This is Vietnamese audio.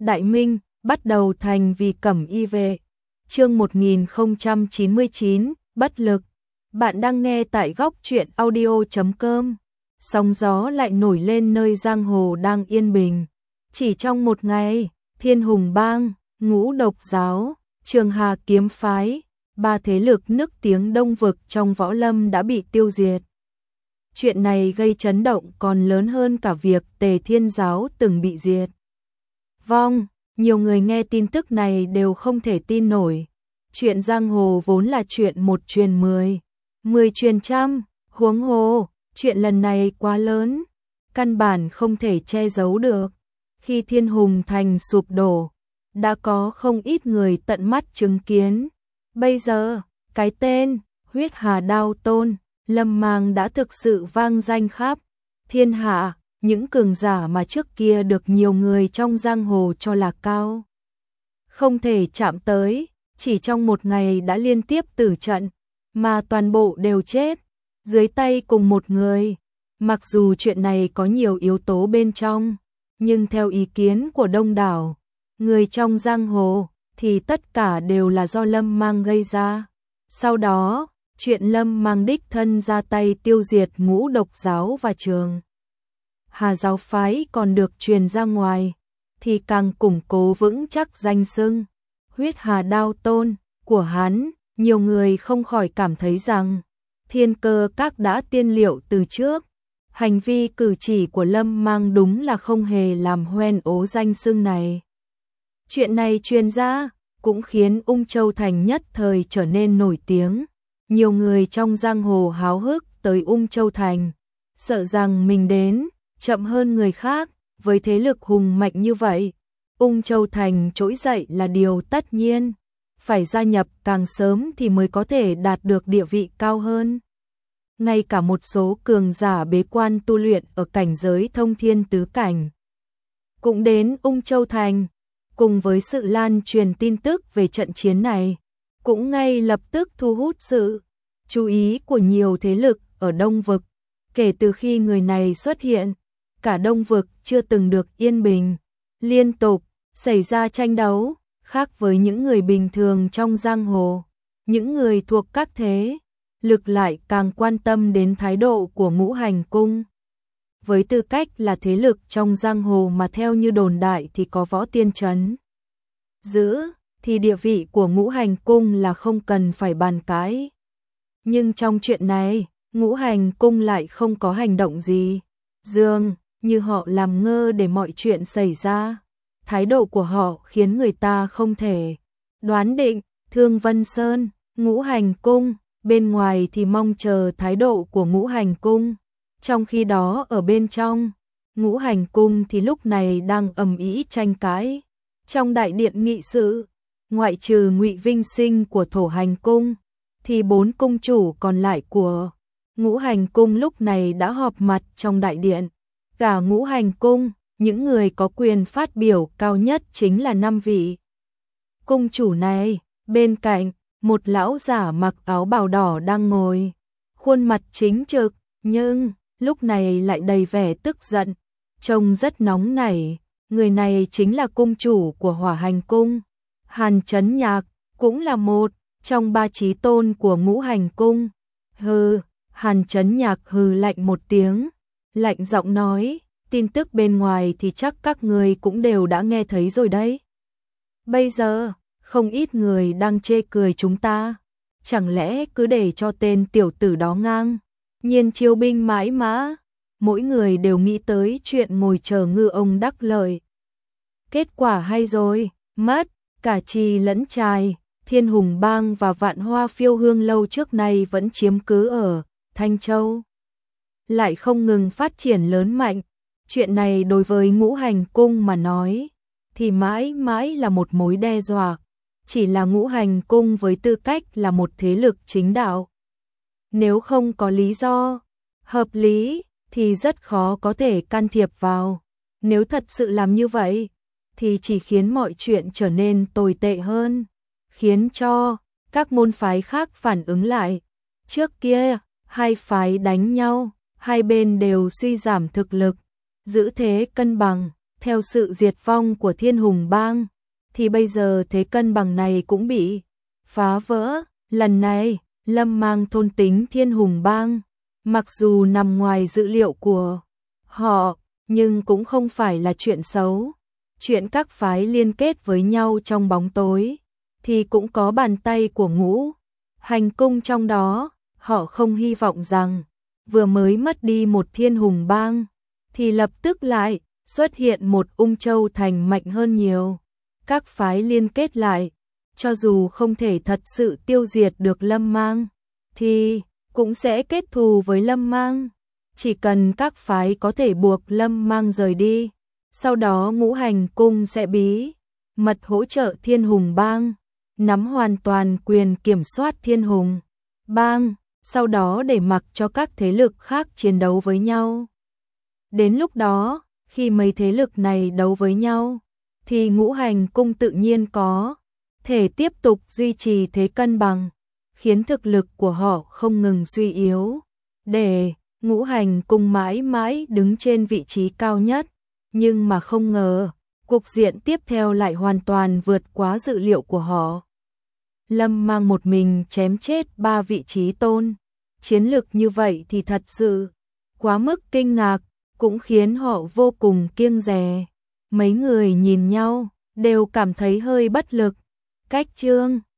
Đại Minh, bắt đầu thành vì cẩm y vệ. Chương 1099, bất lực. Bạn đang nghe tại góc truyện audio.com. Sóng gió lại nổi lên nơi giang hồ đang yên bình. Chỉ trong một ngày, Thiên Hùng Bang, Ngũ Độc Giáo, Trường Hà Kiếm Phái, ba thế lực nức tiếng Đông Vực trong võ lâm đã bị tiêu diệt. Chuyện này gây chấn động còn lớn hơn cả việc Tề Thiên Giáo từng bị diệt. Nhiều người nghe tin tức này đều không thể tin nổi. Chuyện giang hồ vốn là chuyện một truyền 10, 10 truyền trăm, huống hồ, chuyện lần này quá lớn, căn bản không thể che giấu được. Khi Thiên Hùng Thành sụp đổ, đã có không ít người tận mắt chứng kiến. Bây giờ, cái tên Huyết Hà Đao Tôn, Lâm Mang đã thực sự vang danh khắp thiên hạ. Những cường giả mà trước kia được nhiều người trong giang hồ cho là cao không thể chạm tới, chỉ trong một ngày đã liên tiếp tử trận, mà toàn bộ đều chết dưới tay cùng một người. Mặc dù chuyện này có nhiều yếu tố bên trong, nhưng theo ý kiến của đông đảo người trong giang hồ thì tất cả đều là do Lâm Mang gây ra. Sau đó, chuyện Lâm Mang đích thân ra tay tiêu diệt Ngũ Độc Giáo và Trường Hà Giáo Phái còn được truyền ra ngoài, thì càng củng cố vững chắc danh xưng Huyết Hà Đao Tôn của hắn. Nhiều người không khỏi cảm thấy rằng Thiên Cơ Các đã tiên liệu từ trước. Hành vi cử chỉ của Lâm Mang đúng là không hề làm hoen ố danh xưng này. Chuyện này truyền ra cũng khiến Ung Châu Thành nhất thời trở nên nổi tiếng. Nhiều người trong giang hồ háo hức tới Ung Châu Thành, sợ rằng mình đến chậm hơn người khác. Với thế lực hùng mạnh như vậy, Ung Châu Thành trỗi dậy là điều tất nhiên. Phải gia nhập càng sớm thì mới có thể đạt được địa vị cao hơn. Ngay cả một số cường giả bế quan tu luyện ở cảnh giới thông thiên tứ cảnh cũng đến Ung Châu Thành. Cùng với sự lan truyền tin tức về trận chiến này, cũng ngay lập tức thu hút sự chú ý của nhiều thế lực ở Đông Vực. Kể từ khi người này xuất hiện, cả Đông Vực chưa từng được yên bình, liên tục xảy ra tranh đấu. Khác với những người bình thường trong giang hồ, những người thuộc các thế lực lại càng quan tâm đến thái độ của Ngũ Hành Cung. Với tư cách là thế lực trong giang hồ mà theo như đồn đại thì có Võ Tiên trấn giữ, thì địa vị của Ngũ Hành Cung là không cần phải bàn cãi. Nhưng trong chuyện này, Ngũ Hành Cung lại không có hành động gì, dường như họ làm ngơ để mọi chuyện xảy ra. Thái độ của họ khiến người ta không thể đoán định. Thương Vân Sơn, Ngũ Hành Cung, bên ngoài thì mong chờ thái độ của Ngũ Hành Cung. Trong khi đó ở bên trong, Ngũ Hành Cung thì lúc này đang ầm ĩ tranh cãi. Trong đại điện nghị sự, ngoại trừ Ngụy Vinh Sinh của Thổ Hành Cung, thì 4 cung chủ còn lại của Ngũ Hành Cung lúc này đã họp mặt trong đại điện. Cả Ngũ Hành Cung, những người có quyền phát biểu cao nhất chính là 5 vị cung chủ này. Bên cạnh, một lão giả mặc áo bào đỏ đang ngồi, khuôn mặt chính trực, nhưng lúc này lại đầy vẻ tức giận, trông rất nóng nảy. Người này chính là cung chủ của Hỏa Hành Cung, Hàn Chấn Nhạc, cũng là một trong 3 chí tôn của Ngũ Hành Cung. Hừ, Hàn Chấn Nhạc hừ lạnh một tiếng, lạnh giọng nói, tin tức bên ngoài thì chắc các người cũng đều đã nghe thấy rồi đấy. Bây giờ, không ít người đang chê cười chúng ta, chẳng lẽ cứ để cho tên tiểu tử đó ngang nhiên chiêu binh mãi mã. Mỗi người đều nghĩ tới chuyện ngồi chờ ngư ông đắc lợi. Kết quả hay rồi, mất cả trì lẫn trài. Thiên Hùng Bang và Vạn Hoa Phiêu Hương lâu trước nay vẫn chiếm cứ ở Thanh Châu, lại không ngừng phát triển lớn mạnh. Chuyện này đối với Ngũ Hành Cung mà nói thì mãi mãi là một mối đe dọa. Chỉ là Ngũ Hành Cung với tư cách là một thế lực chính đạo, nếu không có lý do hợp lý thì rất khó có thể can thiệp vào. Nếu thật sự làm như vậy thì chỉ khiến mọi chuyện trở nên tồi tệ hơn, khiến cho các môn phái khác phản ứng lại. Trước kia, hai phái đánh nhau, hai bên đều suy giảm thực lực, giữ thế cân bằng. Theo sự diệt vong của Thiên Hùng Bang, thì bây giờ thế cân bằng này cũng bị phá vỡ. Lần này, Lâm Mang thôn tính Thiên Hùng Bang, mặc dù nằm ngoài dự liệu của họ, nhưng cũng không phải là chuyện xấu. Chuyện các phái liên kết với nhau trong bóng tối, thì cũng có bàn tay của Ngũ Hành Cung trong đó. Họ không hy vọng rằng, vừa mới mất đi một Thiên Hùng Bang, thì lập tức lại xuất hiện một Ung Châu Thành mạnh hơn nhiều. Các phái liên kết lại, cho dù không thể thật sự tiêu diệt được Lâm Mang, thì cũng sẽ kết thù với Lâm Mang. Chỉ cần các phái có thể buộc Lâm Mang rời đi, sau đó Ngũ Hành Cung sẽ bí mật hỗ trợ Thiên Hùng Bang, nắm hoàn toàn quyền kiểm soát Thiên Hùng Bang, sau đó để mặc cho các thế lực khác chiến đấu với nhau. Đến lúc đó, khi mấy thế lực này đấu với nhau, thì Ngũ Hành Cung tự nhiên có thể tiếp tục duy trì thế cân bằng, khiến thực lực của họ không ngừng suy yếu, để Ngũ Hành Cung mãi mãi đứng trên vị trí cao nhất. Nhưng mà không ngờ, cục diện tiếp theo lại hoàn toàn vượt quá dự liệu của họ. Lâm Mang một mình chém chết 3 vị trí tôn. Chiến lực như vậy thì thật sự quá mức kinh ngạc, cũng khiến họ vô cùng kiêng dè. Mấy người nhìn nhau, đều cảm thấy hơi bất lực. Cách chương